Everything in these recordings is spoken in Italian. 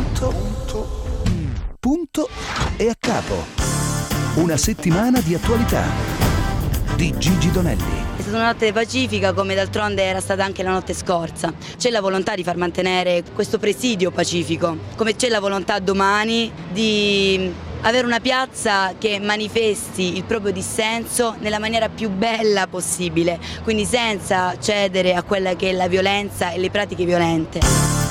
Punto e a capo. Una settimana di attualità di Gigi Donelli. È stata una notte pacifica, come d'altronde era stata anche la notte scorsa. C'è la volontà di far mantenere questo presidio pacifico, come c'è la volontà domani di avere una piazza che manifesti il proprio dissenso nella maniera più bella possibile, quindi senza cedere a quella che è la violenza e le pratiche violente.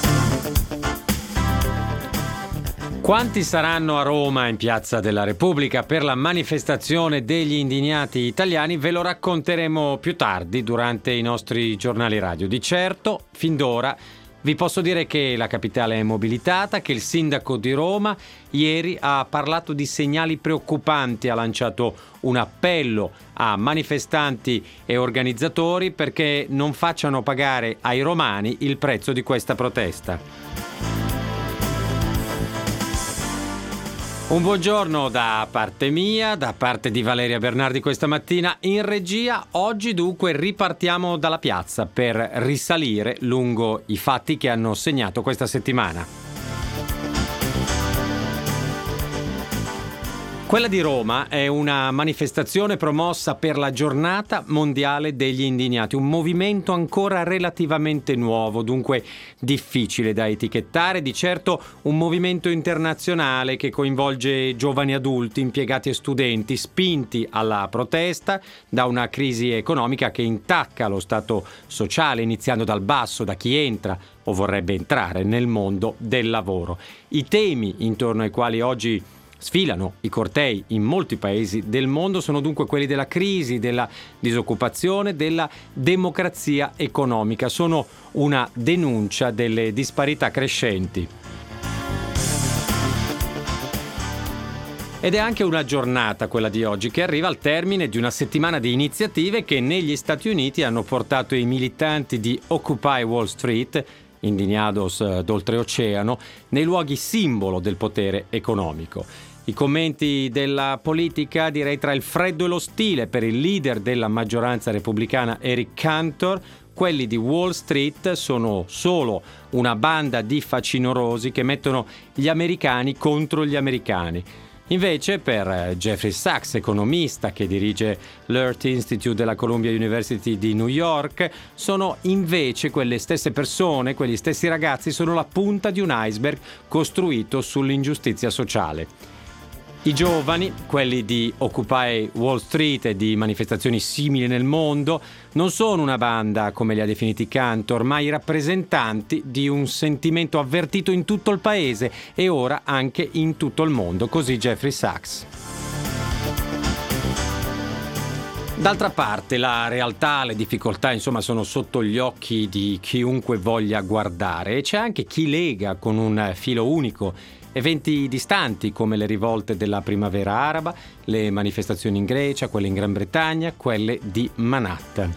Quanti saranno a Roma in Piazza della Repubblica per la manifestazione degli indignati italiani ve lo racconteremo più tardi durante i nostri giornali radio. Di certo, fin d'ora, vi posso dire che la capitale è mobilitata, che il sindaco di Roma ieri ha parlato di segnali preoccupanti, ha lanciato un appello a manifestanti e organizzatori perché non facciano pagare ai romani il prezzo di questa protesta. Un buongiorno da parte mia, da parte di Valeria Bernardi questa mattina in regia. Oggi dunque ripartiamo dalla piazza per risalire lungo i fatti che hanno segnato questa settimana. Quella di Roma è una manifestazione promossa per la Giornata Mondiale degli Indignati, un movimento ancora relativamente nuovo, dunque difficile da etichettare, di certo un movimento internazionale che coinvolge giovani adulti, impiegati e studenti, spinti alla protesta da una crisi economica che intacca lo stato sociale, iniziando dal basso, da chi entra o vorrebbe entrare nel mondo del lavoro. I temi intorno ai quali oggi sfilano i cortei in molti paesi del mondo sono dunque quelli della crisi, della disoccupazione, della democrazia economica. Sono una denuncia delle disparità crescenti. Ed è anche una giornata, quella di oggi, che arriva al termine di una settimana di iniziative che negli Stati Uniti hanno portato i militanti di Occupy Wall Street, indignados d'oltreoceano, nei luoghi simbolo del potere economico. I commenti della politica, direi tra il freddo e lo stile per il leader della maggioranza repubblicana Eric Cantor, quelli di Wall Street sono solo una banda di facinorosi che mettono gli americani contro gli americani. Invece per Jeffrey Sachs, economista che dirige l'Earth Institute della Columbia University di New York, sono invece quelle stesse persone, quegli stessi ragazzi, sono la punta di un iceberg costruito sull'ingiustizia sociale. I giovani, quelli di Occupy Wall Street e di manifestazioni simili nel mondo, non sono una banda, come li ha definiti Cantor, ma i rappresentanti di un sentimento avvertito in tutto il paese e ora anche in tutto il mondo, così Jeffrey Sachs. D'altra parte la realtà, le difficoltà, insomma, sono sotto gli occhi di chiunque voglia guardare e c'è anche chi lega con un filo unico eventi distanti come le rivolte della primavera araba, le manifestazioni in Grecia, quelle in Gran Bretagna, quelle di Manhattan.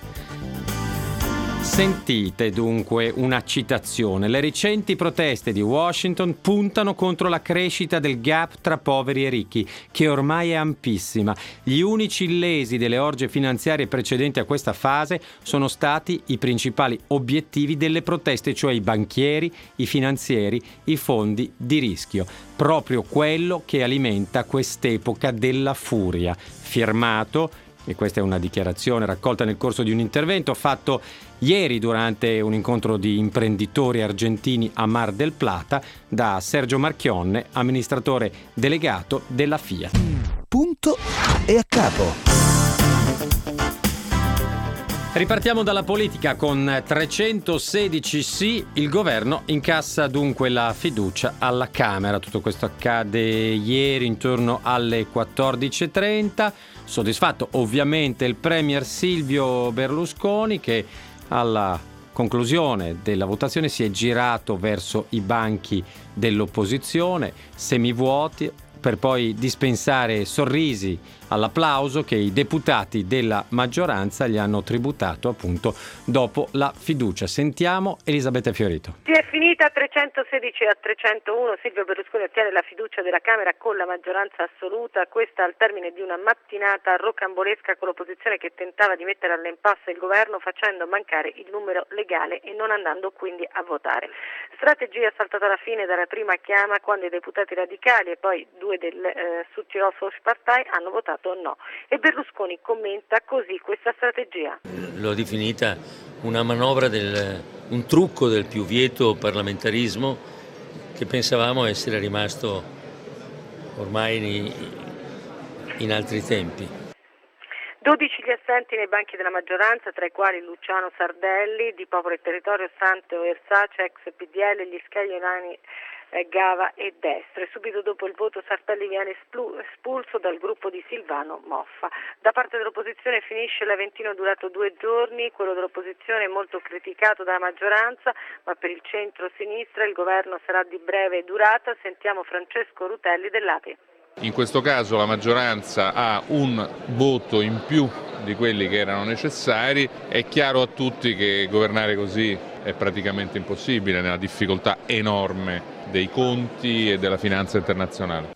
Sentite dunque una citazione. Le recenti proteste di Washington puntano contro la crescita del gap tra poveri e ricchi, che ormai è ampissima. Gli unici illesi delle orge finanziarie precedenti a questa fase sono stati i principali obiettivi delle proteste, cioè i banchieri, i finanzieri, i fondi di rischio. Proprio quello che alimenta quest'epoca della furia. Firmato, e questa è una dichiarazione raccolta nel corso di un intervento fatto ieri durante un incontro di imprenditori argentini a Mar del Plata, da Sergio Marchionne, amministratore delegato della Fiat. Punto e a capo. Ripartiamo dalla politica con 316 sì, il governo incassa dunque la fiducia alla Camera. Tutto questo accade ieri intorno alle 14:30. Soddisfatto ovviamente il premier Silvio Berlusconi, che alla conclusione della votazione si è girato verso i banchi dell'opposizione, semivuoti, per poi dispensare sorrisi all'applauso che i deputati della maggioranza gli hanno tributato appunto dopo la fiducia. Sentiamo Elisabetta Fiorito. Si è finita a 316 a 301, Silvio Berlusconi ottiene la fiducia della Camera con la maggioranza assoluta, questa al termine di una mattinata rocambolesca con l'opposizione che tentava di mettere all'impasse il governo facendo mancare il numero legale e non andando quindi a votare. Strategia saltata alla fine dalla prima chiama quando i deputati radicali e poi due del Südtirol Volkspartei hanno votato no. E Berlusconi commenta così questa strategia. L'ho definita una manovra un trucco del più vieto parlamentarismo che pensavamo essere rimasto ormai in altri tempi. 12 gli assenti nei banchi della maggioranza, tra i quali Luciano Sardelli, di Popolo e Territorio, Santo Versace, ex PDL, gli scaglionani Gava e Destra. E subito dopo il voto Sardelli viene espulso dal gruppo di Silvano Moffa. Da parte dell'opposizione finisce l'Aventino durato 2 giorni, quello dell'opposizione è molto criticato dalla maggioranza, ma per il centro-sinistra il governo sarà di breve durata. Sentiamo Francesco Rutelli dell'API. In questo caso la maggioranza ha un voto in più di quelli che erano necessari. È chiaro a tutti che governare così è praticamente impossibile nella difficoltà enorme dei conti e della finanza internazionale.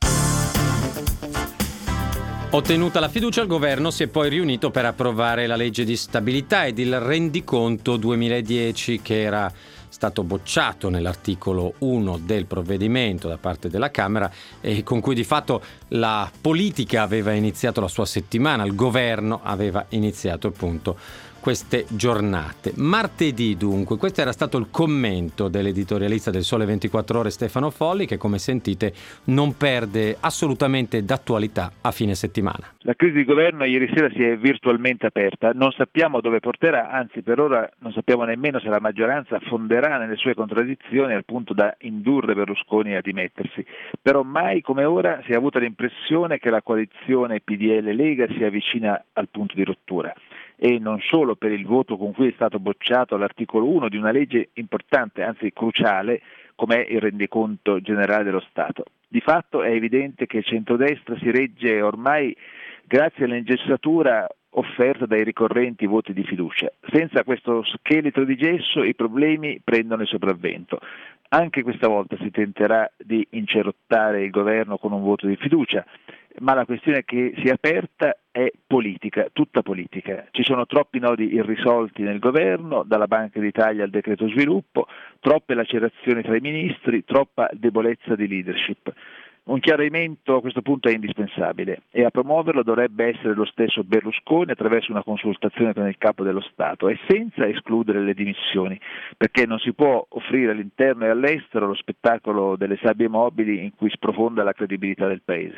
Ottenuta la fiducia, il governo si è poi riunito per approvare la legge di stabilità ed il rendiconto 2010 che era stato bocciato nell'articolo 1 del provvedimento da parte della Camera e con cui di fatto la politica aveva iniziato la sua settimana, il governo aveva iniziato appunto queste giornate. Martedì dunque, questo era stato il commento dell'editorialista del Sole 24 Ore Stefano Folli che come sentite non perde assolutamente d'attualità a fine settimana. La crisi di governo ieri sera si è virtualmente aperta, non sappiamo dove porterà, anzi per ora non sappiamo nemmeno se la maggioranza fonderà nelle sue contraddizioni al punto da indurre Berlusconi a dimettersi. Però mai come ora si è avuta l'impressione che la coalizione PDL-Lega sia vicina al punto di rottura. E non solo per il voto con cui è stato bocciato l'articolo 1 di una legge importante, anzi cruciale, come è il rendiconto generale dello Stato. Di fatto è evidente che il centrodestra si regge ormai grazie all'ingessatura offerta dai ricorrenti voti di fiducia. Senza questo scheletro di gesso i problemi prendono il sopravvento. Anche questa volta si tenterà di incerottare il governo con un voto di fiducia, ma la questione che si è aperta è politica, tutta politica. Ci sono troppi nodi irrisolti nel governo, dalla Banca d'Italia al decreto sviluppo, troppe lacerazioni tra i ministri, troppa debolezza di leadership. Un chiarimento a questo punto è indispensabile e a promuoverlo dovrebbe essere lo stesso Berlusconi attraverso una consultazione con il Capo dello Stato e senza escludere le dimissioni, perché non si può offrire all'interno e all'estero lo spettacolo delle sabbie mobili in cui sprofonda la credibilità del Paese.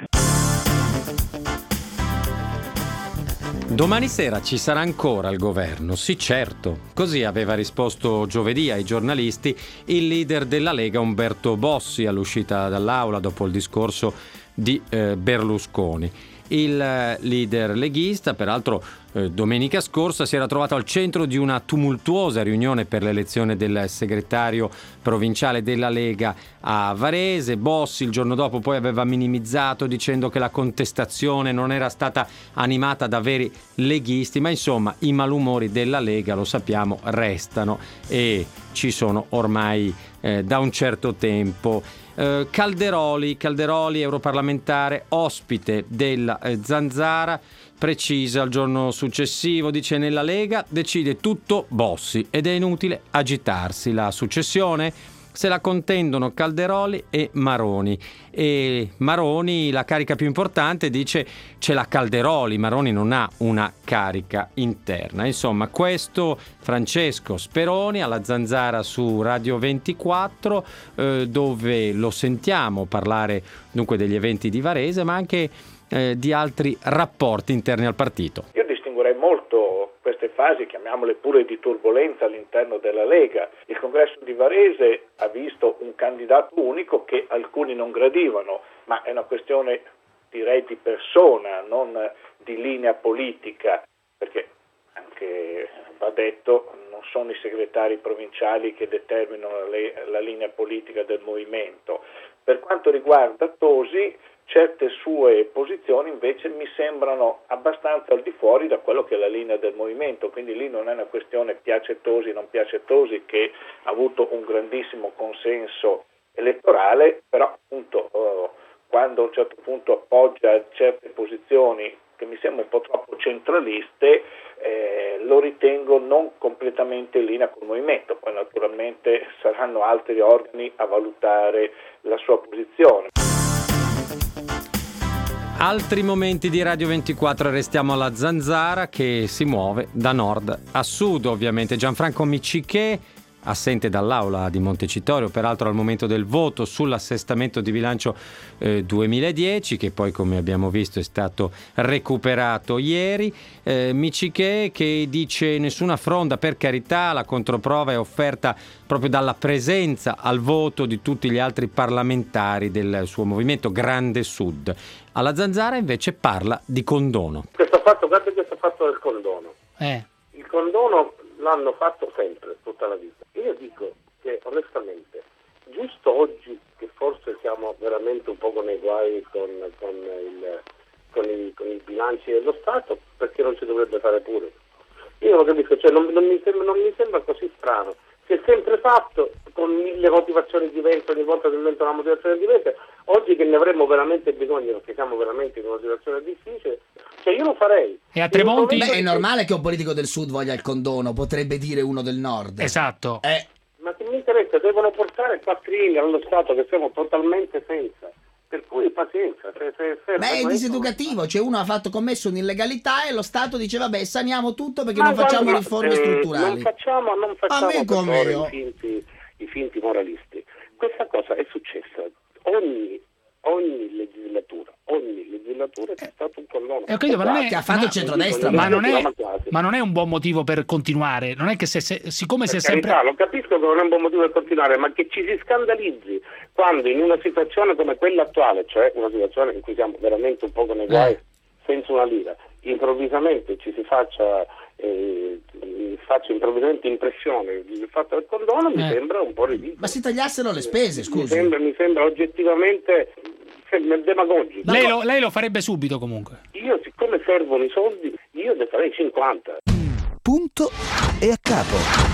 Domani sera ci sarà ancora il governo, sì certo. Così aveva risposto giovedì ai giornalisti il leader della Lega Umberto Bossi all'uscita dall'aula dopo il discorso di Berlusconi. Il leader leghista, peraltro domenica scorsa, si era trovato al centro di una tumultuosa riunione per l'elezione del segretario provinciale della Lega a Varese. Bossi il giorno dopo poi aveva minimizzato dicendo che la contestazione non era stata animata da veri leghisti, ma insomma i malumori della Lega, lo sappiamo, restano e ci sono ormai da un certo tempo. Calderoli, europarlamentare, ospite della Zanzara, precisa il giorno successivo, dice: nella Lega decide tutto Bossi ed è inutile agitarsi, la successione se la contendono Calderoli e Maroni. E Maroni, la carica più importante, dice ce l'ha Calderoli, Maroni non ha una carica interna. Insomma, questo Francesco Speroni alla Zanzara su Radio 24, dove lo sentiamo parlare dunque degli eventi di Varese, ma anche di altri rapporti interni al partito. Io distinguerei molto queste fasi, chiamiamole pure di turbolenza all'interno della Lega. Il congresso di Varese ha visto un candidato unico che alcuni non gradivano, ma è una questione, direi, di persona, non di linea politica, perché anche, va detto, non sono i segretari provinciali che determinano la linea politica del movimento. Per quanto riguarda Tosi, certe sue posizioni invece mi sembrano abbastanza al di fuori da quello che è la linea del movimento, quindi lì non è una questione piace Tosi, non piace Tosi, che ha avuto un grandissimo consenso elettorale, però appunto quando a un certo punto appoggia certe posizioni che mi sembrano un po' troppo centraliste, lo ritengo non completamente in linea col movimento. Poi naturalmente saranno altri organi a valutare la sua posizione. Altri momenti di Radio 24, restiamo alla Zanzara che si muove da nord a sud, ovviamente. Gianfranco Miccichè, assente dall'aula di Montecitorio, peraltro al momento del voto sull'assestamento di bilancio 2010, che poi, come abbiamo visto, è stato recuperato ieri. Miccichè che dice nessuna fronda, per carità, la controprova è offerta proprio dalla presenza al voto di tutti gli altri parlamentari del suo movimento Grande Sud. Alla Zanzara invece parla di condono. Questo fatto del condono. Il condono l'hanno fatto sempre, tutta la vita. Io dico che onestamente, giusto oggi che forse siamo veramente un poco nei guai con i bilanci dello Stato, perché non si dovrebbe fare pure? Io non capisco, cioè non mi sembra così strano. Si è sempre fatto con 1000 motivazioni diverse, ogni volta si inventa una motivazione diversa. Oggi che ne avremmo veramente bisogno, perché siamo veramente in una situazione difficile, cioè io lo farei. E a Tremonti? Beh, è normale che un politico del sud voglia il condono, potrebbe dire uno del nord. Esatto. Ma che mi interessa, devono portare quattrini allo Stato che siamo totalmente senza. Per cui pazienza. Beh, è diseducativo, cioè uno ha commesso un'illegalità e lo Stato dice vabbè, saniamo tutto perché non facciamo riforme strutturali. Non facciamo i finti moralisti. Questa cosa è successa ogni legislatura c'è stato un condono. Credo, che ha fatto il centrodestra, ma non è un buon motivo per continuare. Non è che siccome si è sempre... Lo capisco che non è un buon motivo per continuare, ma che ci si scandalizzi quando in una situazione come quella attuale, cioè una situazione in cui siamo veramente un po' nei guai senza una lira, improvvisamente ci si faccia improvvisamente impressione del fatto del condono, mi sembra un po' ridicolo. Ma si tagliassero le spese, scusi. Mi sembra oggettivamente demagogico. Lei lo farebbe subito comunque. Io, siccome servono i soldi, io ne farei 50. Punto e a capo.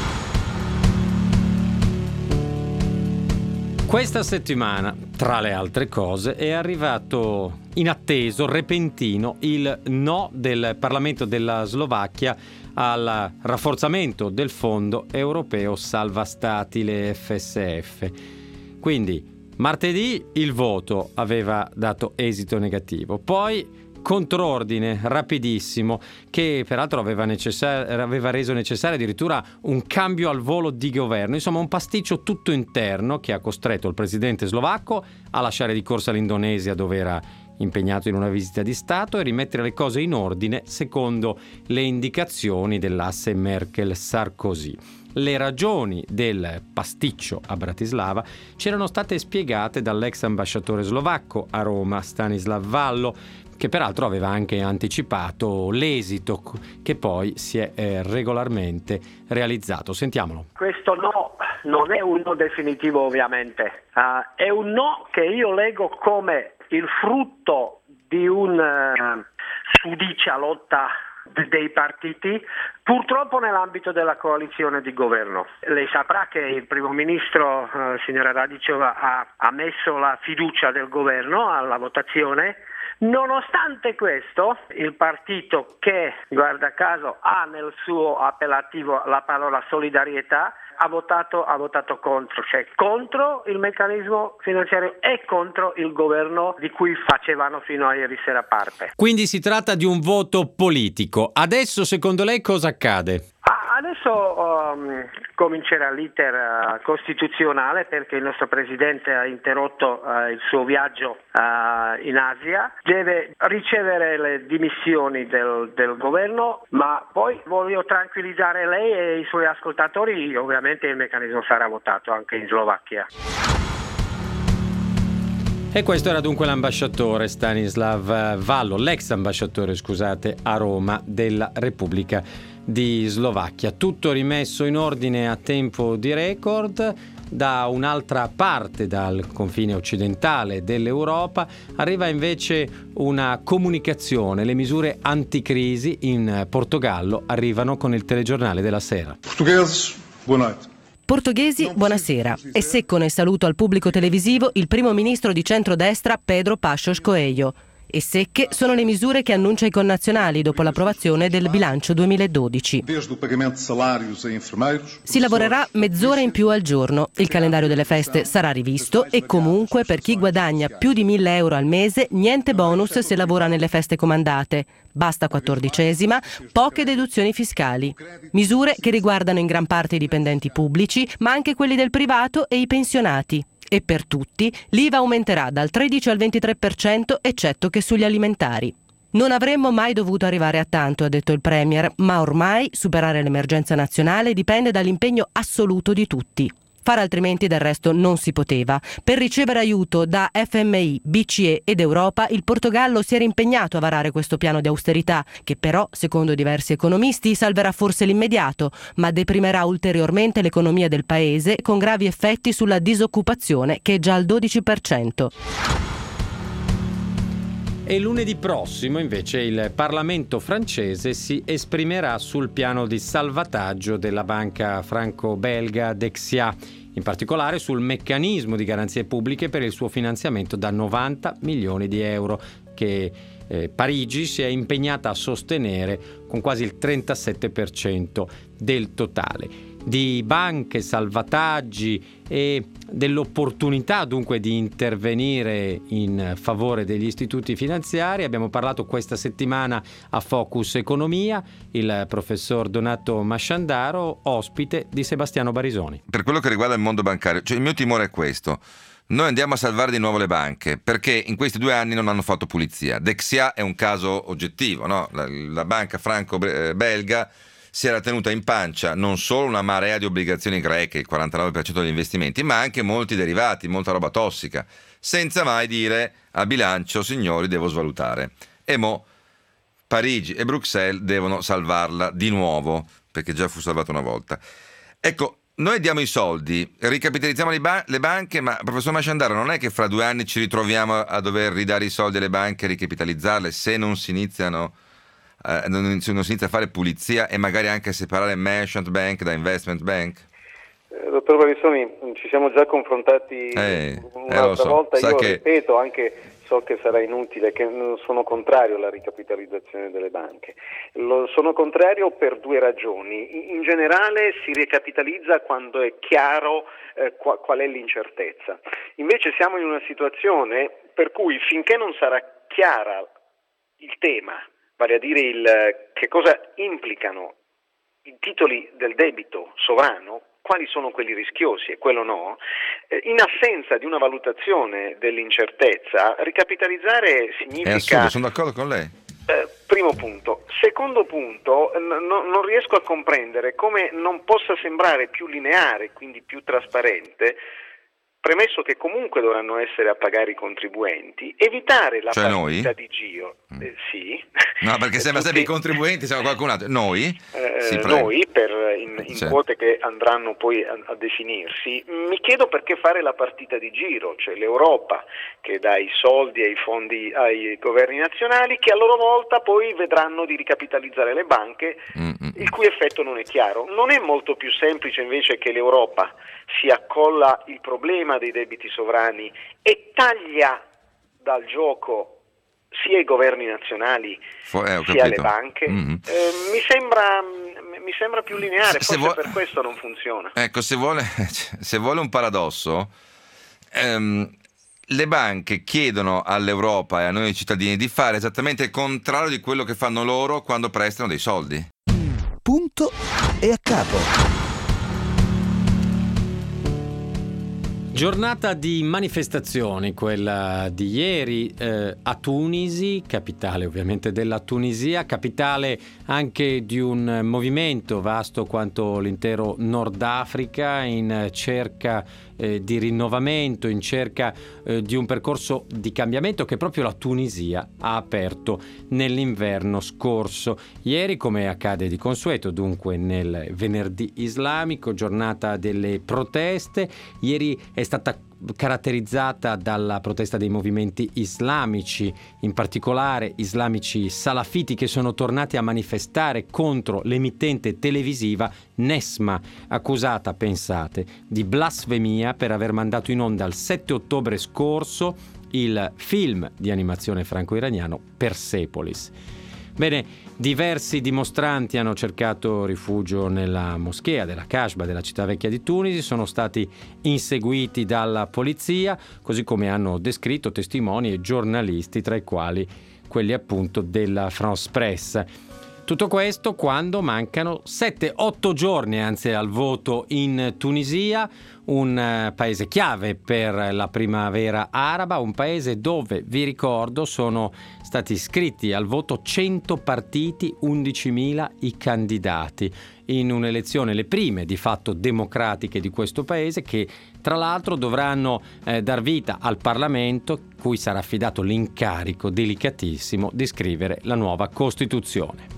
Questa settimana, tra le altre cose, è arrivato inatteso, repentino, il no del Parlamento della Slovacchia al rafforzamento del Fondo Europeo Salva Stati, le FSF. Quindi, martedì il voto aveva dato esito negativo, poi contrordine rapidissimo che peraltro aveva reso necessario addirittura un cambio al volo di governo, insomma un pasticcio tutto interno che ha costretto il presidente slovacco a lasciare di corsa l'Indonesia, dove era impegnato in una visita di Stato, e rimettere le cose in ordine secondo le indicazioni dell'asse Merkel-Sarkozy. Le ragioni del pasticcio a Bratislava c'erano state spiegate dall'ex ambasciatore slovacco a Roma, Stanislav Vallo, che peraltro aveva anche anticipato l'esito che poi si è regolarmente realizzato. Sentiamolo. Questo no non è un no definitivo, ovviamente, è un no che io leggo come il frutto di una sudicia lotta dei partiti, purtroppo nell'ambito della coalizione di governo. Lei saprà che il primo ministro, signora Radicova, ha messo la fiducia del governo alla votazione. Nonostante questo, il partito che, guarda caso, ha nel suo appellativo la parola solidarietà, ha votato contro, cioè contro il meccanismo finanziario e contro il governo di cui facevano fino a ieri sera parte. Quindi si tratta di un voto politico. Adesso, secondo lei, cosa accade? Adesso comincerà l'iter costituzionale, perché il nostro presidente ha interrotto il suo viaggio in Asia, deve ricevere le dimissioni del governo, ma poi voglio tranquillizzare lei e i suoi ascoltatori, ovviamente il meccanismo sarà votato anche in Slovacchia. E questo era dunque l'ambasciatore Stanislav Vallo, l'ex ambasciatore, a Roma della Repubblica di Slovacchia. Tutto rimesso in ordine a tempo di record. da un'altra parte, dal confine occidentale dell'Europa, arriva invece una comunicazione. Le misure anticrisi in Portogallo arrivano con il telegiornale della sera. Portoghesi, buonasera. È secco nel saluto al pubblico televisivo il primo ministro di centrodestra Pedro Passos Coelho. E secche sono le misure che annuncia ai connazionali dopo l'approvazione del bilancio 2012. Si lavorerà mezz'ora in più al giorno, il calendario delle feste sarà rivisto e comunque per chi guadagna più di 1.000 euro al mese niente bonus se lavora nelle feste comandate. Basta 14ª, poche deduzioni fiscali. Misure che riguardano in gran parte i dipendenti pubblici, ma anche quelli del privato e i pensionati. E per tutti l'IVA aumenterà dal 13 al 23%, eccetto che sugli alimentari. Non avremmo mai dovuto arrivare a tanto, ha detto il Premier, ma ormai superare l'emergenza nazionale dipende dall'impegno assoluto di tutti. Fare altrimenti del resto non si poteva. Per ricevere aiuto da FMI, BCE ed Europa, il Portogallo si era impegnato a varare questo piano di austerità, che però, secondo diversi economisti, salverà forse l'immediato, ma deprimerà ulteriormente l'economia del paese con gravi effetti sulla disoccupazione, che è già al 12%. E lunedì prossimo invece il Parlamento francese si esprimerà sul piano di salvataggio della banca franco-belga Dexia, in particolare sul meccanismo di garanzie pubbliche per il suo finanziamento da 90 milioni di euro che Parigi si è impegnata a sostenere con quasi il 37% del totale. Di banche, salvataggi e dell'opportunità dunque di intervenire in favore degli istituti finanziari abbiamo parlato questa settimana a Focus Economia, il professor Donato Masciandaro, ospite di Sebastiano Barisoni. Per quello che riguarda il mondo bancario, il mio timore è questo: noi andiamo a salvare di nuovo le banche perché in questi 2 anni non hanno fatto pulizia. Dexia è un caso oggettivo, no? La banca franco-belga si era tenuta in pancia non solo una marea di obbligazioni greche, il 49% degli investimenti, ma anche molti derivati, molta roba tossica, senza mai dire a bilancio: signori, devo svalutare. E mo Parigi e Bruxelles devono salvarla di nuovo, perché già fu salvata una volta. Ecco, noi diamo i soldi, ricapitalizziamo le banche, ma professor Masciandaro, non è che fra 2 anni ci ritroviamo a dover ridare i soldi alle banche e ricapitalizzarle se non si iniziano non si inizia a fare pulizia e magari anche a separare merchant bank da investment bank? Dottor Barisoni, ci siamo già confrontati un'altra volta, io ripeto, anche so che sarà inutile, che non sono contrario alla ricapitalizzazione delle banche. Sono contrario per 2 ragioni. In generale si ricapitalizza quando è chiaro qual è l'incertezza. Invece siamo in una situazione per cui finché non sarà chiara il tema, vale a dire che cosa implicano i titoli del debito sovrano, quali sono quelli rischiosi e quello no, in assenza di una valutazione dell'incertezza, ricapitalizzare significa... È assurdo, sono d'accordo con lei. Primo punto. Secondo punto, non riesco a comprendere come non possa sembrare più lineare, quindi più trasparente, premesso che comunque dovranno essere a pagare i contribuenti, evitare la partita di giro. Sì. No, perché sembra sempre i contribuenti, siamo qualcun altro. Noi? Noi, in quote che andranno poi a definirsi. Mi chiedo perché fare la partita di giro, cioè l'Europa che dà i soldi ai fondi ai governi nazionali, che a loro volta poi vedranno di ricapitalizzare le banche, il cui effetto non è chiaro. Non è molto più semplice invece che l'Europa si accolla il problema dei debiti sovrani e taglia dal gioco sia i governi nazionali sia le banche? Mi sembra più lineare, forse per questo non funziona. Ecco, se vuole un paradosso, le banche chiedono all'Europa e a noi cittadini di fare esattamente il contrario di quello che fanno loro quando prestano dei soldi. Punto e a capo. Giornata di manifestazioni, quella di ieri a Tunisi, capitale ovviamente della Tunisia, capitale anche di un movimento vasto quanto l'intero Nord Africa in cerca di rinnovamento, in cerca di un percorso di cambiamento che proprio la Tunisia ha aperto nell'inverno scorso. Ieri, come accade di consueto, dunque nel venerdì islamico, giornata delle proteste, ieri è stata caratterizzata dalla protesta dei movimenti islamici, in particolare islamici salafiti, che sono tornati a manifestare contro l'emittente televisiva Nesma, accusata, pensate, di blasfemia per aver mandato in onda il 7 ottobre scorso il film di animazione franco-iraniano Persepolis. Bene, diversi dimostranti hanno cercato rifugio nella moschea della Kashba della città vecchia di Tunisi, sono stati inseguiti dalla polizia, così come hanno descritto testimoni e giornalisti, tra i quali quelli appunto della France Presse. Tutto questo quando mancano 7-8 giorni al voto in Tunisia, un paese chiave per la primavera araba, un paese dove, vi ricordo, sono stati iscritti al voto 100 partiti, 11.000 i candidati, in un'elezione, le prime di fatto democratiche di questo paese, che tra l'altro dovranno dar vita al Parlamento, cui sarà affidato l'incarico delicatissimo di scrivere la nuova Costituzione.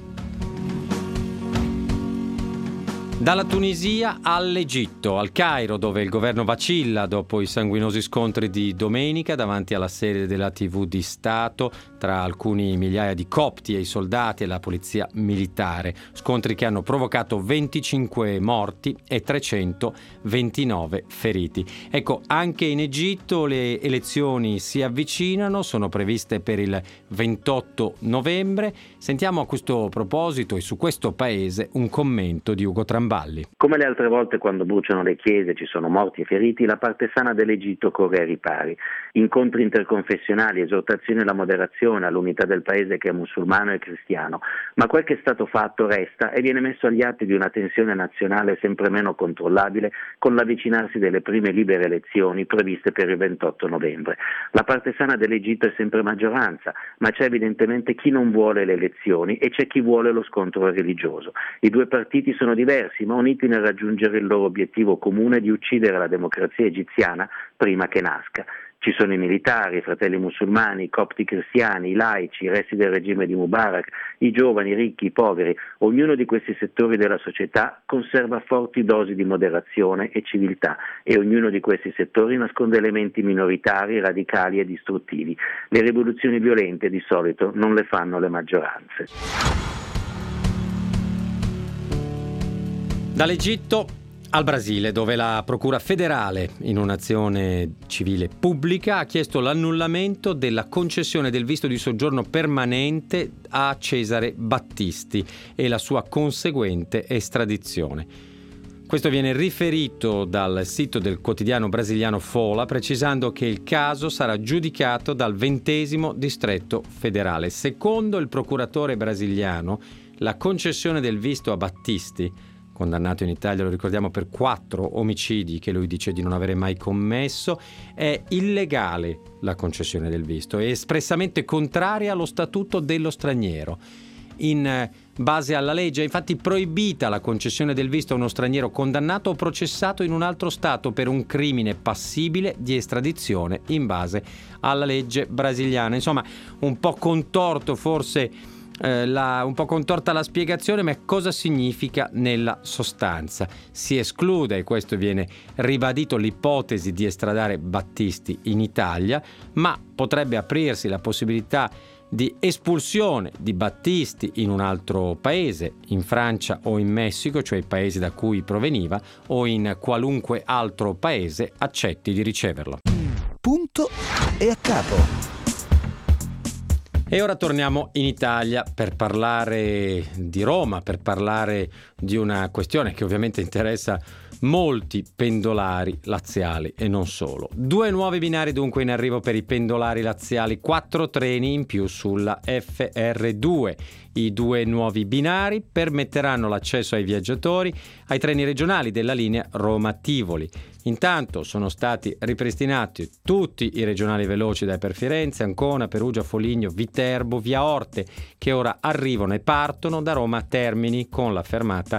Dalla Tunisia all'Egitto, al Cairo, dove il governo vacilla dopo i sanguinosi scontri di domenica davanti alla sede della TV di Stato tra alcuni migliaia di copti e i soldati e la polizia militare. Scontri che hanno provocato 25 morti e 329 feriti. Ecco, anche in Egitto le elezioni si avvicinano, sono previste per il 28 novembre. Sentiamo a questo proposito e su questo paese un commento di Ugo Tramballi. Come le altre volte quando bruciano le chiese, ci sono morti e feriti, la parte sana dell'Egitto corre ai ripari. Incontri interconfessionali, esortazioni alla moderazione, all'unità del paese che è musulmano e cristiano. Ma quel che è stato fatto resta e viene messo agli atti di una tensione nazionale sempre meno controllabile con l'avvicinarsi delle prime libere elezioni previste per il 28 novembre. La parte sana dell'Egitto è sempre maggioranza, ma c'è evidentemente chi non vuole le elezioni e c'è chi vuole lo scontro religioso. I due partiti sono diversi, ma uniti nel raggiungere il loro obiettivo comune di uccidere la democrazia egiziana prima che nasca. Ci sono i militari, i fratelli musulmani, i copti cristiani, i laici, i resti del regime di Mubarak, i giovani, i ricchi, i poveri. Ognuno di questi settori della società conserva forti dosi di moderazione e civiltà e ognuno di questi settori nasconde elementi minoritari, radicali e distruttivi. Le rivoluzioni violente di solito non le fanno le maggioranze. Dall'Egitto al Brasile, dove la Procura federale, in un'azione civile pubblica, ha chiesto l'annullamento della concessione del visto di soggiorno permanente a Cesare Battisti e la sua conseguente estradizione. Questo viene riferito dal sito del quotidiano brasiliano Folha, precisando che il caso sarà giudicato dal 20° distretto federale. Secondo il procuratore brasiliano, la concessione del visto a Battisti, condannato in Italia, lo ricordiamo, per 4 omicidi che lui dice di non avere mai commesso, è illegale la concessione del visto, è espressamente contraria allo statuto dello straniero. In base alla legge è infatti proibita la concessione del visto a uno straniero condannato o processato in un altro stato per un crimine passibile di estradizione in base alla legge brasiliana. Insomma, un po' contorto forse un po' contorta la spiegazione, ma cosa significa nella sostanza? Si esclude, e questo viene ribadito, l'ipotesi di estradare Battisti in Italia, ma potrebbe aprirsi la possibilità di espulsione di Battisti in un altro paese, in Francia o in Messico, cioè i paesi da cui proveniva, o in qualunque altro paese accetti di riceverlo. Punto e a capo. E ora torniamo in Italia per parlare di Roma, per parlare di una questione che ovviamente interessa molti pendolari laziali e non solo. 2 nuovi binari dunque in arrivo per i pendolari laziali, 4 treni in più sulla FR2. I 2 nuovi binari permetteranno l'accesso ai viaggiatori ai treni regionali della linea Roma-Tivoli. Intanto sono stati ripristinati tutti i regionali veloci da Firenze, Ancona, Perugia, Foligno, Viterbo, Via Orte, che ora arrivano e partono da Roma a Termini con la fermata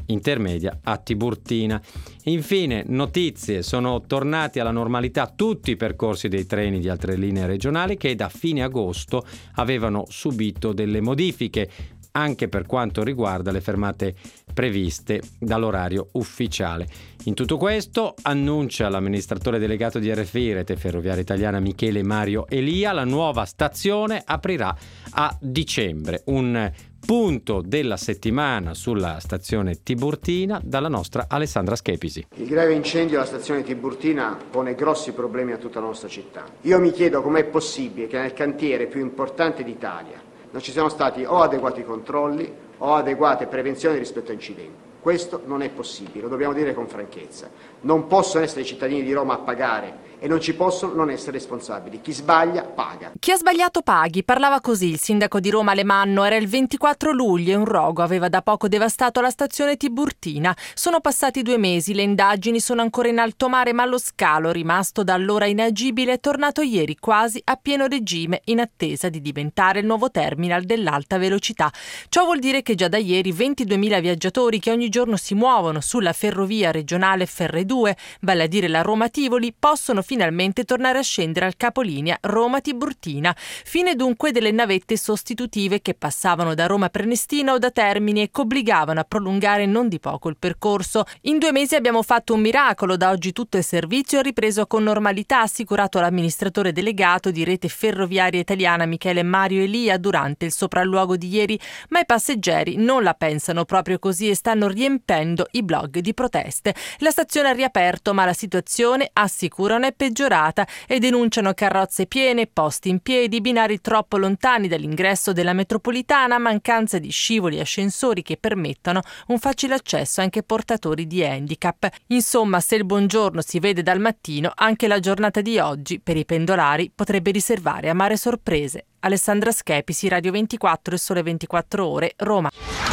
intermedia a Tiburtina. Infine, notizie: sono tornati alla normalità tutti i percorsi dei treni di altre linee regionali che da fine agosto avevano subito delle modifiche, anche per quanto riguarda le fermate previste dall'orario ufficiale. In tutto questo, annuncia l'amministratore delegato di RFI, Rete Ferroviaria Italiana, Michele Mario Elia, la nuova stazione aprirà a dicembre. Un punto della settimana sulla stazione Tiburtina dalla nostra Alessandra Schepisi. Il grave incendio alla stazione Tiburtina pone grossi problemi a tutta la nostra città. Io mi chiedo com'è possibile che nel cantiere più importante d'Italia non ci siano stati o adeguati controlli o adeguate prevenzioni rispetto a incidenti. Questo non è possibile, lo dobbiamo dire con franchezza. Non possono essere i cittadini di Roma a pagare e non ci possono non essere responsabili. Chi sbaglia paga. Chi ha sbagliato paghi, parlava così il sindaco di Roma Alemanno. Era il 24 luglio e un rogo aveva da poco devastato la stazione Tiburtina. Sono passati 2 mesi, le indagini sono ancora in alto mare, ma lo scalo, rimasto da allora inagibile, è tornato ieri quasi a pieno regime in attesa di diventare il nuovo terminal dell'alta velocità. Ciò vuol dire che già da ieri 22.000 viaggiatori che ogni giorno si muovono sulla ferrovia regionale FR2, vale a dire la Roma-Tivoli, possono finalmente tornare a scendere al capolinea Roma-Tiburtina. Fine dunque delle navette sostitutive che passavano da Roma Prenestina o da Termini e che obbligavano a prolungare non di poco il percorso. In 2 mesi abbiamo fatto un miracolo, da oggi tutto il servizio è ripreso con normalità, ha assicurato l'amministratore delegato di Rete Ferroviaria Italiana Michele Mario Elia durante il sopralluogo di ieri, ma i passeggeri non la pensano proprio così e stanno riempendo i blog di proteste. La stazione ha riaperto, ma la situazione, assicurano, è peggiorata e denunciano carrozze piene, posti in piedi, binari troppo lontani dall'ingresso della metropolitana, mancanza di scivoli e ascensori che permettano un facile accesso anche ai portatori di handicap. Insomma, se il buongiorno si vede dal mattino, anche la giornata di oggi per i pendolari potrebbe riservare amare sorprese. Alessandra Schepisi, Radio 24 e Sole 24 Ore, Roma.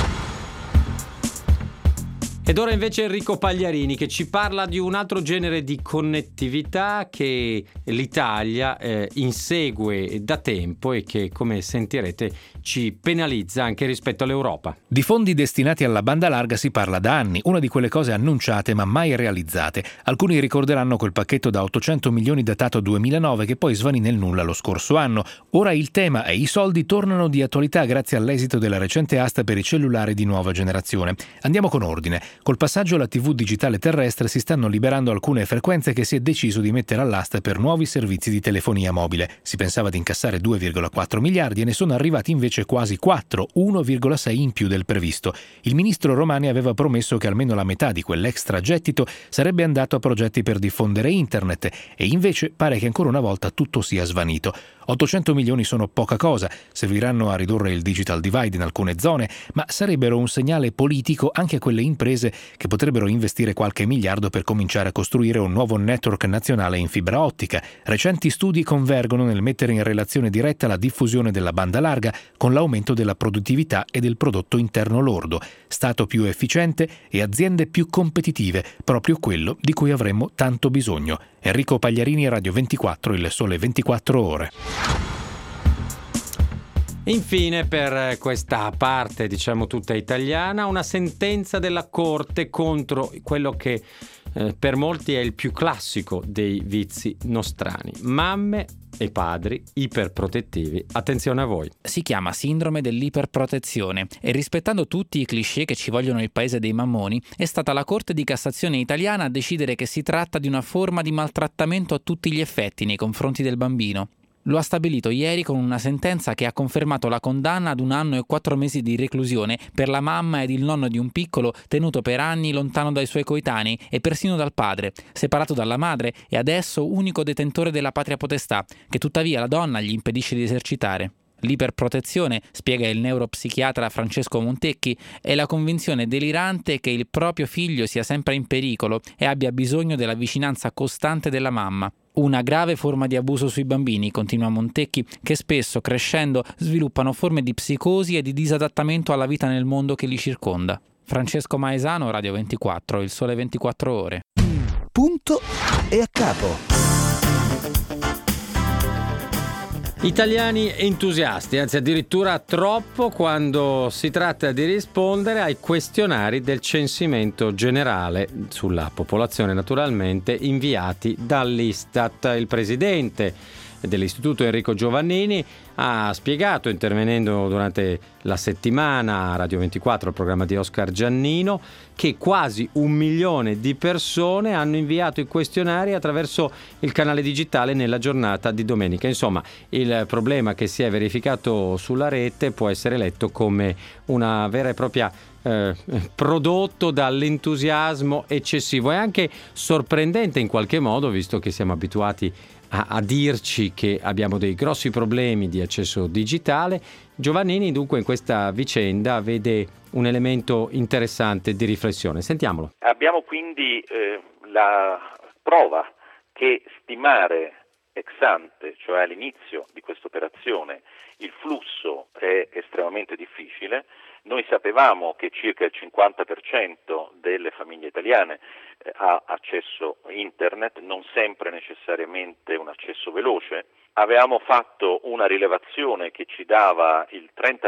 Ed ora invece Enrico Pagliarini che ci parla di un altro genere di connettività che l'Italia insegue da tempo e che, come sentirete, ci penalizza anche rispetto all'Europa. Di fondi destinati alla banda larga si parla da anni, una di quelle cose annunciate ma mai realizzate. Alcuni ricorderanno quel pacchetto da 800 milioni datato 2009 che poi svanì nel nulla lo scorso anno. Ora il tema e i soldi tornano di attualità grazie all'esito della recente asta per i cellulari di nuova generazione. Andiamo con ordine. Col passaggio alla TV digitale terrestre si stanno liberando alcune frequenze che si è deciso di mettere all'asta per nuovi servizi di telefonia mobile. Si pensava di incassare 2,4 miliardi e ne sono arrivati invece quasi 4, 1,6 in più del previsto. Il ministro Romani aveva promesso che almeno la metà di quell'extra gettito sarebbe andato a progetti per diffondere internet e invece pare che ancora una volta tutto sia svanito. 800 milioni sono poca cosa, serviranno a ridurre il digital divide in alcune zone, ma sarebbero un segnale politico anche a quelle imprese che potrebbero investire qualche miliardo per cominciare a costruire un nuovo network nazionale in fibra ottica. Recenti studi convergono nel mettere in relazione diretta la diffusione della banda larga con l'aumento della produttività e del prodotto interno lordo, Stato più efficiente e aziende più competitive, proprio quello di cui avremmo tanto bisogno. Enrico Pagliarini, Radio 24, il Sole 24 Ore. Infine, per questa parte, diciamo tutta italiana, una sentenza della Corte contro quello che per molti è il più classico dei vizi nostrani. Mamme e padri iperprotettivi. Attenzione a voi. Si chiama sindrome dell'iperprotezione e, rispettando tutti i cliché che ci vogliono nel paese dei mammoni, è stata la Corte di Cassazione italiana a decidere che si tratta di una forma di maltrattamento a tutti gli effetti nei confronti del bambino. Lo ha stabilito ieri con una sentenza che ha confermato la condanna ad 1 anno e 4 mesi di reclusione per la mamma ed il nonno di un piccolo tenuto per anni lontano dai suoi coetanei e persino dal padre, separato dalla madre e adesso unico detentore della patria potestà, che tuttavia la donna gli impedisce di esercitare. L'iperprotezione, spiega il neuropsichiatra Francesco Montecchi, è la convinzione delirante che il proprio figlio sia sempre in pericolo e abbia bisogno della vicinanza costante della mamma. Una grave forma di abuso sui bambini, continua Montecchi, che spesso, crescendo, sviluppano forme di psicosi e di disadattamento alla vita nel mondo che li circonda. Francesco Maesano, Radio 24, il Sole 24 Ore. Punto e a capo. Italiani entusiasti, anzi addirittura troppo quando si tratta di rispondere ai questionari del censimento generale sulla popolazione, naturalmente, inviati dall'Istat. Il presidente dell'Istituto Enrico Giovannini ha spiegato, intervenendo durante la settimana a Radio 24, il programma di Oscar Giannino, che quasi 1 milione di persone hanno inviato i questionari attraverso il canale digitale nella giornata di domenica. Insomma, il problema che si è verificato sulla rete può essere letto come una vera e propria prodotto dall'entusiasmo eccessivo. È anche sorprendente in qualche modo, visto che siamo abituati a dirci che abbiamo dei grossi problemi di accesso digitale. Giovannini dunque in questa vicenda vede un elemento interessante di riflessione. Sentiamolo. Abbiamo quindi la prova che stimare ex ante, cioè all'inizio di questa operazione, il flusso è estremamente difficile. Noi sapevamo che circa il 50% delle famiglie italiane ha accesso a internet, non sempre necessariamente un accesso veloce. Avevamo fatto una rilevazione che ci dava il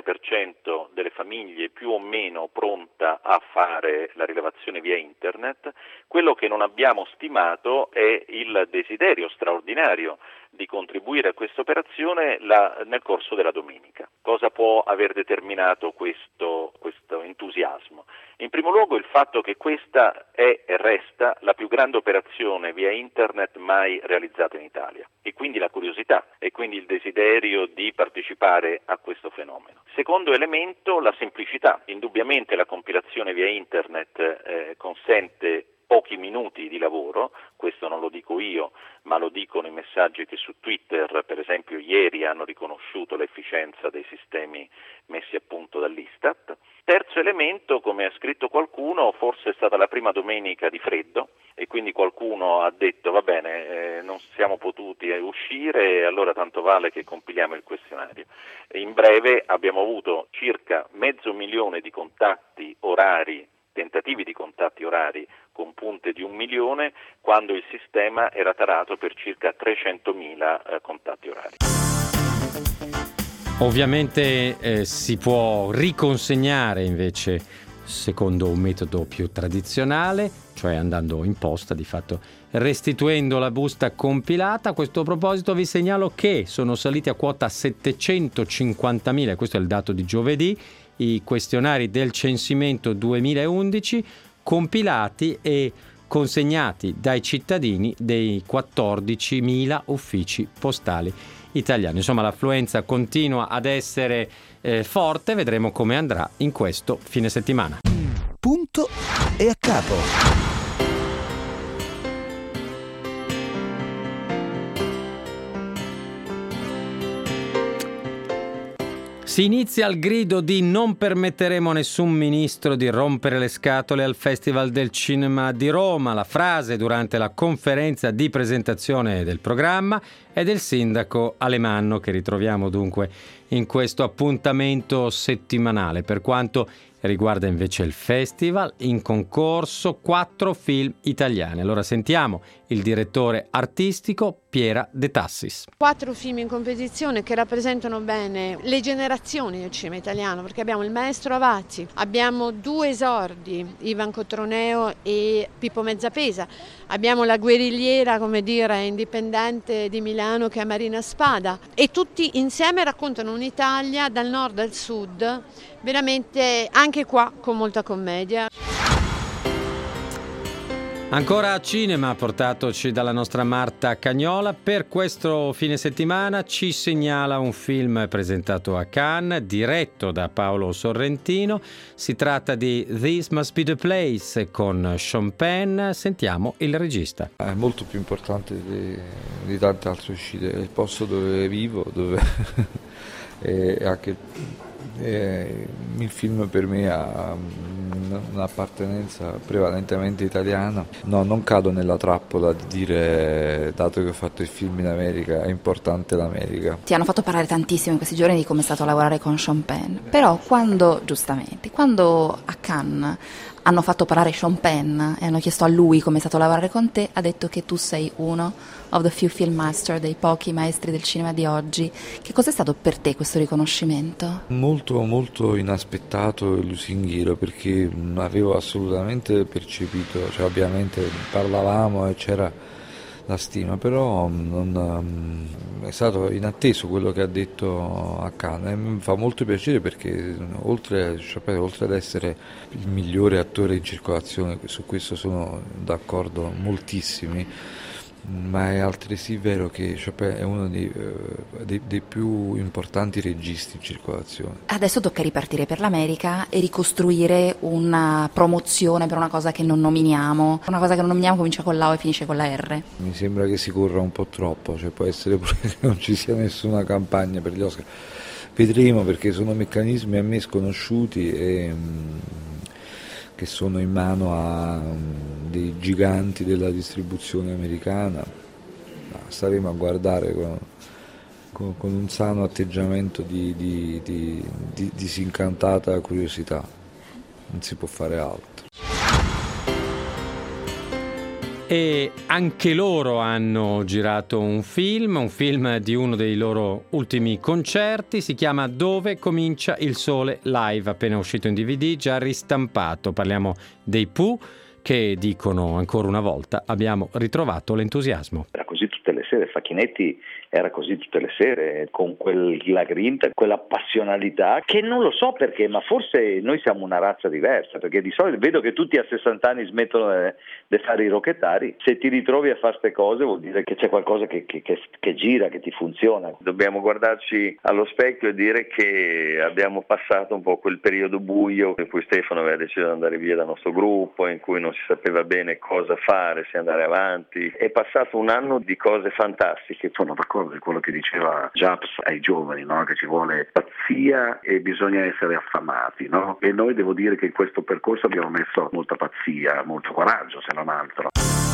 30% delle famiglie più o meno pronta a fare la rilevazione via internet. Quello che non abbiamo stimato è il desiderio straordinario di contribuire a questa operazione nel corso della domenica. Cosa può aver determinato questo entusiasmo? In primo luogo il fatto che questa è e resta la più grande operazione via internet mai realizzata in Italia, e quindi la curiosità e quindi il desiderio di partecipare a questo fenomeno. Secondo elemento, la semplicità. Indubbiamente la compilazione via internet consente pochi minuti di lavoro, questo non lo dico io, ma lo dicono i messaggi che su Twitter, per esempio ieri, hanno riconosciuto l'efficienza dei sistemi messi a punto dall'Istat. Terzo elemento, come ha scritto qualcuno, forse è stata la prima domenica di freddo e quindi qualcuno ha detto va bene, non siamo potuti uscire, allora tanto vale che compiliamo il questionario. In breve abbiamo avuto circa 500.000 di contatti orari, tentativi di contatti orari con punte di 1 milione, quando il sistema era tarato per circa 300.000 contatti orari. Ovviamente si può riconsegnare invece secondo un metodo più tradizionale, cioè andando in posta, di fatto restituendo la busta compilata. A questo proposito vi segnalo che sono saliti a quota 750.000, questo è il dato di giovedì, i questionari del censimento 2011 compilati e consegnati dai cittadini dei 14.000 uffici postali italiani. Insomma, l'affluenza continua ad essere forte, vedremo come andrà in questo fine settimana. Punto e a capo. Si inizia al grido di non permetteremo a nessun ministro di rompere le scatole al Festival del Cinema di Roma. La frase durante la conferenza di presentazione del programma è del sindaco Alemanno, che ritroviamo dunque in questo appuntamento settimanale. Per quanto riguarda invece il festival, in concorso 4 film italiani. Allora sentiamo il direttore artistico Piera De Tassis. 4 film in competizione che rappresentano bene le generazioni del cinema italiano, perché abbiamo il maestro Avazzi, abbiamo 2 esordi, Ivan Cotroneo e Pippo Mezzapesa, abbiamo la guerrigliera, come dire, indipendente di Milano che è Marina Spada, e tutti insieme raccontano un'Italia dal nord al sud, veramente anche qua con molta commedia. Ancora a cinema, portatoci dalla nostra Marta Cagnola. Per questo fine settimana ci segnala un film presentato a Cannes, diretto da Paolo Sorrentino. Si tratta di This Must Be the Place con Sean Penn. Sentiamo il regista. È molto più importante di tante altre uscite. È il posto dove vivo, dove e anche il film per me ha un'appartenenza prevalentemente italiana. No, non cado nella trappola di dire, dato che ho fatto il film in America, è importante l'America. Ti hanno fatto parlare tantissimo in questi giorni di come è stato lavorare con Sean Penn, però quando a Cannes hanno fatto parlare Sean Penn e hanno chiesto a lui come è stato lavorare con te, ha detto che tu sei uno of the few film master, dei pochi maestri del cinema di oggi. Che cos'è stato per te questo riconoscimento? Molto molto inaspettato e lusinghiero, perché non avevo assolutamente percepito, cioè ovviamente parlavamo e c'era la stima, però è stato inatteso quello che ha detto a Cannes e mi fa molto piacere, perché oltre ad essere il migliore attore in circolazione, su questo sono d'accordo moltissimi, ma è altresì vero che Chopin è uno dei più importanti registi in circolazione. Adesso tocca ripartire per l'America e ricostruire una promozione per una cosa che non nominiamo. Una cosa che non nominiamo comincia con la O e finisce con la R. Mi sembra che si corra un po' troppo, cioè può essere pure che non ci sia nessuna campagna per gli Oscar. Vedremo, perché sono meccanismi a me sconosciuti e che sono in mano a dei giganti della distribuzione americana. Staremo a guardare con un sano atteggiamento di disincantata curiosità. Non si può fare altro. E anche loro hanno girato un film di uno dei loro ultimi concerti, si chiama Dove comincia il sole live, appena uscito in DVD, già ristampato. Parliamo dei Pooh, che dicono ancora una volta: abbiamo ritrovato l'entusiasmo. Era così tutte le sere, Facchinetti era così tutte le sere, con quella grinta, quella passionalità, che non lo so perché, ma forse noi siamo una razza diversa, perché di solito vedo che tutti a 60 anni smettono di fare i rocchettari. Se ti ritrovi a fare queste cose vuol dire che c'è qualcosa che gira, che ti funziona. Dobbiamo guardarci allo specchio e dire che abbiamo passato un po' quel periodo buio in cui Stefano aveva deciso di andare via dal nostro gruppo, in cui non si sapeva bene cosa fare, se andare avanti. È passato un anno di cose fantastiche. Sono d'accordo di quello che diceva Japs ai giovani, no? Che ci vuole pazzia e bisogna essere affamati, no? E noi devo dire che in questo percorso abbiamo messo molta pazzia, molto coraggio, se non altro.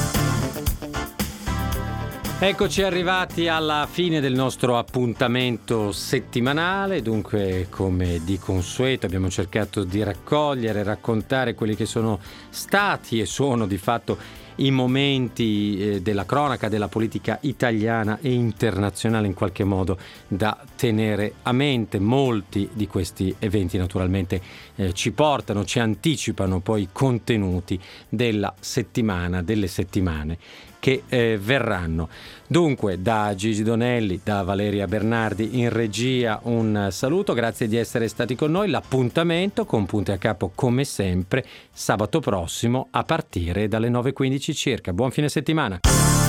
Eccoci arrivati alla fine del nostro appuntamento settimanale. Dunque, come di consueto, abbiamo cercato di raccontare quelli che sono stati e sono di fatto i momenti della cronaca della politica italiana e internazionale, in qualche modo da tenere a mente. Molti di questi eventi naturalmente ci anticipano poi i contenuti delle settimane che verranno. Dunque, da Gigi Donelli, da Valeria Bernardi in regia, un saluto, grazie di essere stati con noi. L'appuntamento con Punti a Capo, come sempre, sabato prossimo a partire dalle 9:15 circa. Buon fine settimana.